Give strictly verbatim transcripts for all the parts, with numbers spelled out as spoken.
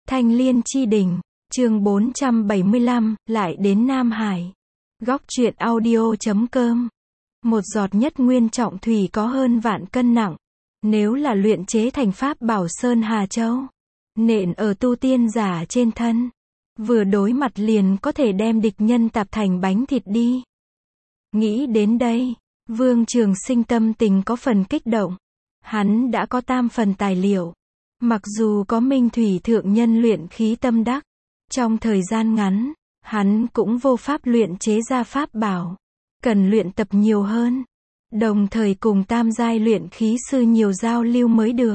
Thanh Liên Chi Đỉnh, chương bốn trăm bảy mươi lăm, lại đến Nam Hải. Góc truyện audio chấm com. Một giọt nhất nguyên trọng thủy có hơn vạn cân nặng. Nếu là luyện chế thành pháp bảo Sơn Hà Châu, nện ở tu tiên giả trên thân, vừa đối mặt liền có thể đem địch nhân tạp thành bánh thịt đi. Nghĩ đến đây, Vương Trường Sinh tâm tình có phần kích động. Hắn đã có tam phần tài liệu. Mặc dù có Minh Thủy Thượng Nhân luyện khí tâm đắc, trong thời gian ngắn, hắn cũng vô pháp luyện chế ra pháp bảo. Cần luyện tập nhiều hơn. Đồng thời cùng tam giai luyện khí sư nhiều giao lưu mới được.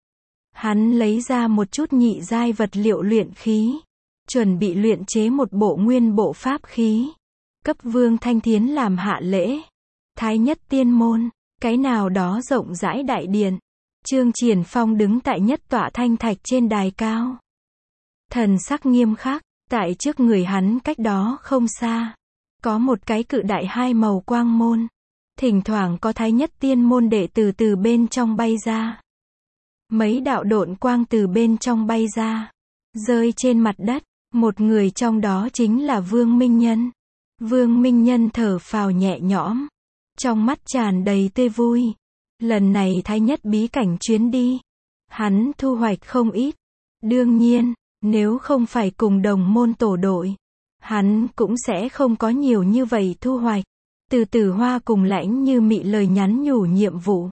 Hắn lấy ra một chút nhị giai vật liệu luyện khí, chuẩn bị luyện chế một bộ nguyên bộ pháp khí, cấp Vương Thanh Thiến làm hạ lễ. Thái Nhất Tiên Môn, cái nào đó rộng rãi đại điện. Trương Triển Phong đứng tại nhất tọa thanh thạch trên đài cao. Thần sắc nghiêm khắc, tại trước người hắn cách đó không xa, có một cái cự đại hai màu quang môn. Thỉnh thoảng có Thái Nhất Tiên Môn đệ tử từ bên trong bay ra. Mấy đạo độn quang từ bên trong bay ra, rơi trên mặt đất. Một người trong đó chính là Vương Minh Nhân. Vương Minh Nhân thở phào nhẹ nhõm, trong mắt tràn đầy tươi vui. Lần này Thái Nhất bí cảnh chuyến đi, hắn thu hoạch không ít. Đương nhiên, nếu không phải cùng đồng môn tổ đội, hắn cũng sẽ không có nhiều như vậy thu hoạch. Từ Tử Hoa cùng Lãnh Như Mị lời nhắn nhủ nhiệm vụ,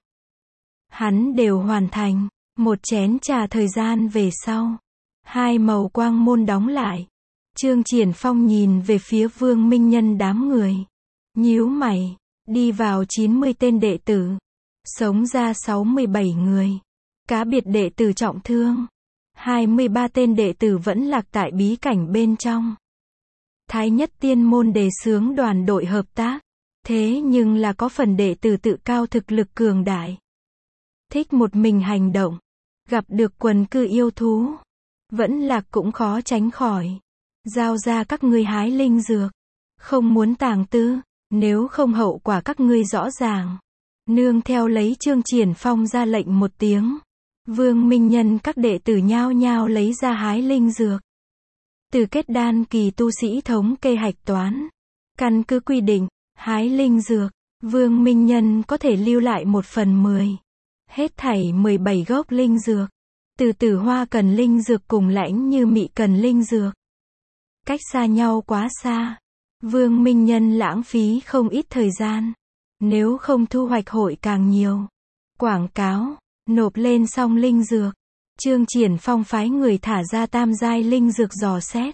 hắn đều hoàn thành. Một chén trà thời gian về sau, hai màu quang môn đóng lại. Trương Triển Phong nhìn về phía Vương Minh Nhân đám người, nhíu mày. Đi vào chín mươi tên đệ tử, sống ra sáu mươi bảy người. Cá biệt đệ tử trọng thương, hai mươi ba tên đệ tử vẫn lạc tại bí cảnh bên trong. Thái Nhất Tiên Môn đề xướng đoàn đội hợp tác, thế nhưng là có phần đệ tử tự cao thực lực cường đại, thích một mình hành động. Gặp được quần cư yêu thú, vẫn lạc cũng khó tránh khỏi. Giao ra các ngươi hái linh dược, không muốn tàng tư, nếu không hậu quả các ngươi rõ ràng. Nương theo lấy Trương Triển Phong ra lệnh một tiếng, Vương Minh Nhân các đệ tử nhao nhao lấy ra hái linh dược. Từ kết đan kỳ tu sĩ thống kê hạch toán, căn cứ quy định, hái linh dược, Vương Minh Nhân có thể lưu lại một phần mười. Hết thảy mười bảy gốc linh dược. Từ Tử Hoa cần linh dược cùng Lãnh Như Mị cần linh dược. Cách xa nhau quá xa, Vương Minh Nhân lãng phí không ít thời gian. Nếu không thu hoạch hội càng nhiều. Quảng cáo, nộp lên xong linh dược, Trương Triển Phong phái người thả ra tam giai linh dược dò xét.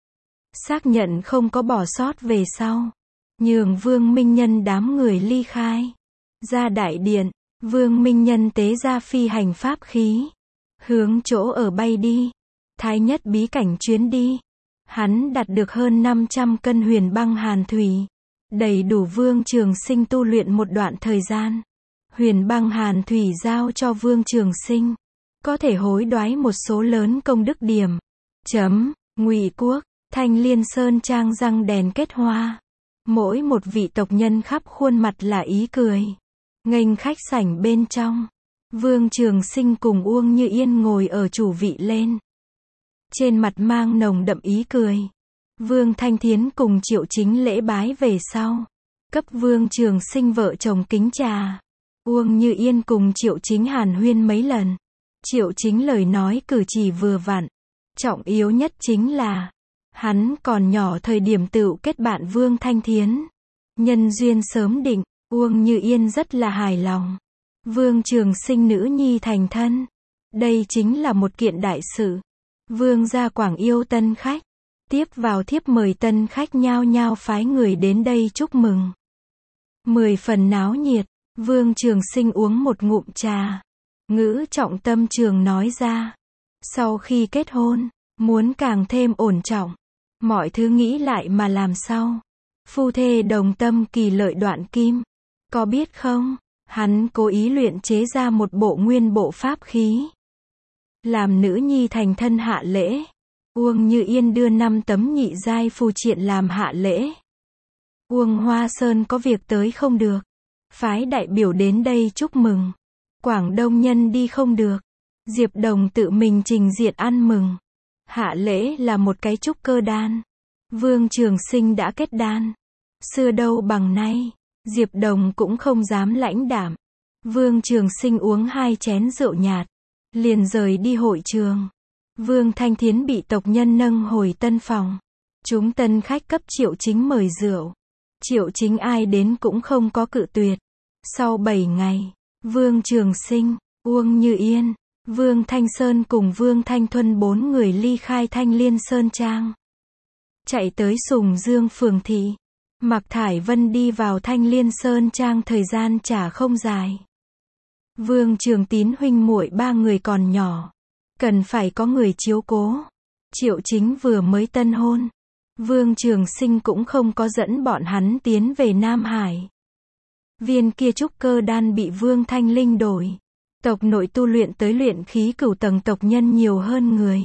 Xác nhận không có bỏ sót về sau, nhường Vương Minh Nhân đám người ly khai. Ra đại điện, Vương Minh Nhân tế ra phi hành pháp khí, hướng chỗ ở bay đi. Thái Nhất bí cảnh chuyến đi, hắn đạt được hơn năm trăm cân huyền băng hàn thủy, đầy đủ Vương Trường Sinh tu luyện một đoạn thời gian. Huyền băng hàn thủy giao cho Vương Trường Sinh, có thể hối đoái một số lớn công đức điểm. Chấm, Ngụy Quốc, Thanh Liên Sơn Trang răng đèn kết hoa. Mỗi một vị tộc nhân khắp khuôn mặt là ý cười. Nghênh khách sảnh bên trong, Vương Trường Sinh cùng Uông Như Yên ngồi ở chủ vị lên. Trên mặt mang nồng đậm ý cười. Vương Thanh Thiến cùng Triệu Chính lễ bái về sau, cấp Vương Trường Sinh vợ chồng kính trà. Uông Như Yên cùng Triệu Chính hàn huyên mấy lần. Triệu Chính lời nói cử chỉ vừa vặn. Trọng yếu nhất chính là, hắn còn nhỏ thời điểm tựu kết bạn Vương Thanh Thiến. Nhân duyên sớm định, Uông Như Yên rất là hài lòng. Vương Trường Sinh nữ nhi thành thân, đây chính là một kiện đại sự. Vương gia quảng yêu tân khách, tiếp vào thiếp mời tân khách nhao nhao phái người đến đây chúc mừng. Mười phần náo nhiệt. Vương Trường Sinh uống một ngụm trà, ngữ trọng tâm trường nói ra, sau khi kết hôn, muốn càng thêm ổn trọng, mọi thứ nghĩ lại mà làm sau. Phu thê đồng tâm kỳ lợi đoạn kim, có biết không? Hắn cố ý luyện chế ra một bộ nguyên bộ pháp khí, làm nữ nhi thành thân hạ lễ. Uông Như Yên đưa năm tấm nhị giai phù triện làm hạ lễ. Uông Hoa Sơn có việc tới không được, phái đại biểu đến đây chúc mừng. Quảng Đông nhân đi không được, Diệp Đồng tự mình trình diện ăn mừng. Hạ Lễ là một cái trúc cơ đan. Vương Trường Sinh đã kết đan. Xưa đâu bằng nay, Diệp Đồng cũng không dám lãnh đạm. Vương Trường Sinh uống hai chén rượu nhạt, liền rời đi hội trường. Vương Thanh Thiến bị tộc nhân nâng hồi tân phòng. Chúng tân khách cấp Triệu Chính mời rượu. Triệu Chính ai đến cũng không có cự tuyệt. Sau bảy ngày, Vương Trường Sinh, Uông Như Yên, Vương Thanh Sơn cùng Vương Thanh Thuân bốn người ly khai Thanh Liên Sơn Trang. Chạy tới Sùng Dương phường thị. Mạc Thải Vân đi vào Thanh Liên Sơn Trang thời gian chả không dài. Vương Trường Tín huynh muội ba người còn nhỏ, cần phải có người chiếu cố. Triệu Chính vừa mới tân hôn. Vương Trường Sinh cũng không có dẫn bọn hắn tiến về Nam Hải. Viên kia trúc cơ đan bị Vương Thanh Linh đổi. Tộc nội tu luyện tới luyện khí cửu tầng tộc nhân nhiều hơn người.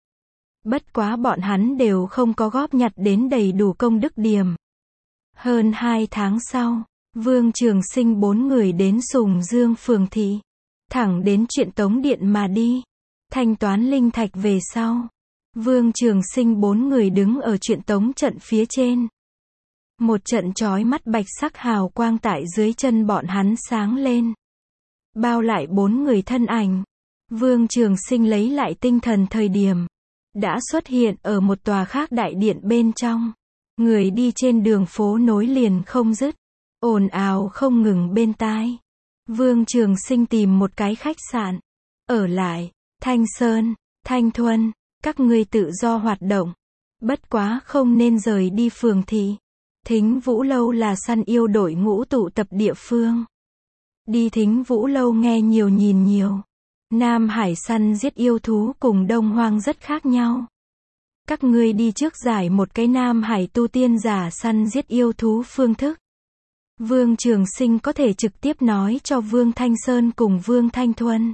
Bất quá bọn hắn đều không có góp nhặt đến đầy đủ công đức điểm. Hơn hai tháng sau, Vương Trường Sinh bốn người đến Sùng Dương phường thị. Thẳng đến Truyện Tống Điện mà đi. Thanh toán linh thạch về sau. Vương Trường Sinh bốn người đứng ở Truyện Tống trận phía trên. Một trận chói mắt bạch sắc hào quang tại dưới chân bọn hắn sáng lên. Bao lại bốn người thân ảnh. Vương Trường Sinh lấy lại tinh thần thời điểm. Đã xuất hiện ở một tòa khác đại điện bên trong. Người đi trên đường phố nối liền không dứt. Ồn ào không ngừng bên tai. Vương Trường Sinh tìm một cái khách sạn. Ở lại. Thanh Sơn, Thanh Thuân, các ngươi tự do hoạt động. Bất quá không nên rời đi phường thị. Thính Vũ Lâu là săn yêu đội ngũ tụ tập địa phương. Đi Thính Vũ Lâu nghe nhiều nhìn nhiều. Nam Hải săn giết yêu thú cùng Đông Hoang rất khác nhau. Các ngươi đi trước giải một cái Nam Hải tu tiên giả săn giết yêu thú phương thức. Vương Trường Sinh có thể trực tiếp nói cho Vương Thanh Sơn cùng Vương Thanh Thuân.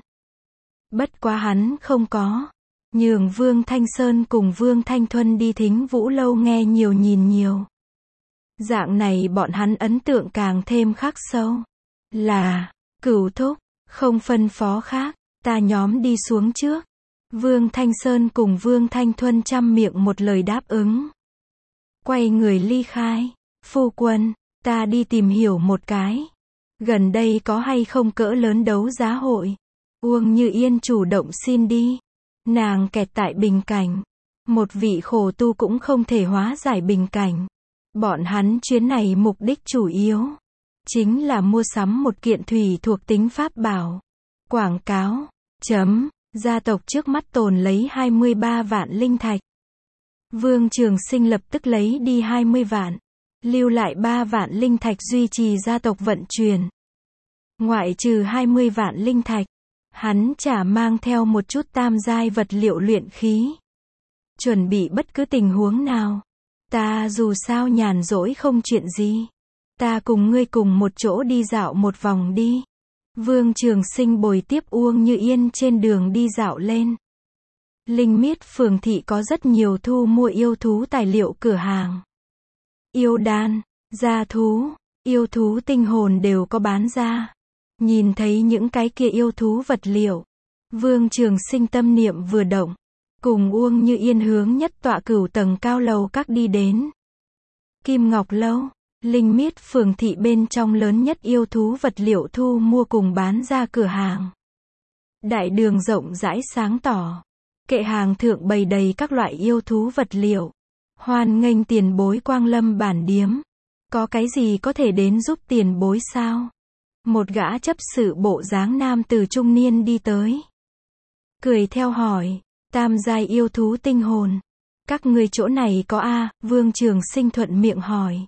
Bất quá hắn không có. Nhường Vương Thanh Sơn cùng Vương Thanh Thuân đi Thính Vũ Lâu nghe nhiều nhìn nhiều. Dạng này bọn hắn ấn tượng càng thêm khắc sâu. Là, Cửu thúc, không phân phó khác, ta nhóm đi xuống trước. Vương Thanh Sơn cùng Vương Thanh Thuân chăm miệng một lời đáp ứng. Quay người ly khai. Phu quân, ta đi tìm hiểu một cái. Gần đây có hay không cỡ lớn đấu giá hội? Uông Như Yên chủ động xin đi. Nàng kẹt tại bình cảnh. Một vị khổ tu cũng không thể hóa giải bình cảnh. Bọn hắn chuyến này mục đích chủ yếu chính là mua sắm một kiện thủy thuộc tính pháp bảo. Quảng cáo. Chấm. Gia tộc trước mắt tồn lấy hai mươi ba vạn linh thạch. Vương Trường Sinh lập tức lấy đi hai mươi vạn. Lưu lại ba vạn linh thạch duy trì gia tộc vận chuyển. Ngoại trừ hai mươi vạn linh thạch, hắn chả mang theo một chút tam giai vật liệu luyện khí. Chuẩn bị bất cứ tình huống nào. Ta dù sao nhàn rỗi không chuyện gì. Ta cùng ngươi cùng một chỗ đi dạo một vòng đi. Vương Trường Sinh bồi tiếp Uông Như Yên trên đường đi dạo lên. Linh Miết phường thị có rất nhiều thu mua yêu thú tài liệu cửa hàng. Yêu đan, gia thú, yêu thú tinh hồn đều có bán ra. Nhìn thấy những cái kia yêu thú vật liệu. Vương Trường Sinh tâm niệm vừa động. Cùng Uông Như Yên hướng nhất tọa cửu tầng cao lầu các đi đến. Kim Ngọc Lâu. Linh Miết phường thị bên trong lớn nhất yêu thú vật liệu thu mua cùng bán ra cửa hàng. Đại đường rộng rãi sáng tỏ. Kệ hàng thượng bày đầy các loại yêu thú vật liệu. Hoan nghênh tiền bối quang lâm bản điếm. Có cái gì có thể đến giúp tiền bối sao? Một gã chấp sự bộ dáng nam từ trung niên đi tới. Cười theo hỏi. Tam giai yêu thú tinh hồn. Các ngươi chỗ này có a? Vương Trường Sinh thuận miệng hỏi.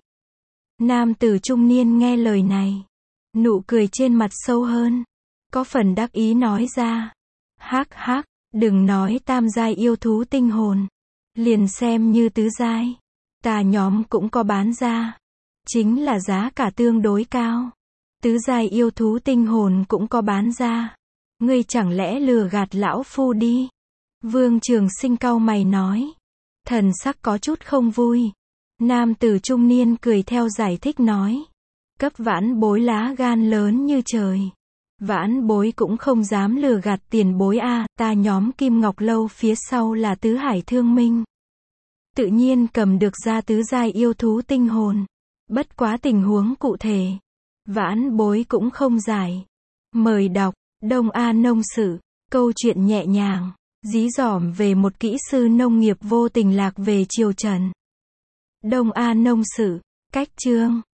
Nam tử trung niên nghe lời này. Nụ cười trên mặt sâu hơn. Có phần đắc ý nói ra. Hắc hắc, đừng nói tam giai yêu thú tinh hồn. Liền xem như tứ giai. Ta nhóm cũng có bán ra. Chính là giá cả tương đối cao. Tứ giai yêu thú tinh hồn cũng có bán ra. Ngươi chẳng lẽ lừa gạt lão phu đi? Vương Trường Sinh cau mày nói. Thần sắc có chút không vui. Nam tử trung niên cười theo giải thích nói. Cấp vãn bối lá gan lớn như trời. Vãn bối cũng không dám lừa gạt tiền bối a, ta nhóm Kim Ngọc Lâu phía sau là tứ hải thương minh. Tự nhiên cầm được ra tứ giai yêu thú tinh hồn. Bất quá tình huống cụ thể, vãn bối cũng không giải. Mời đọc, Đông A Nông Sự, câu chuyện nhẹ nhàng, dí dỏm về một kỹ sư nông nghiệp vô tình lạc về triều Trần. Đông A Nông Sự, cách chương.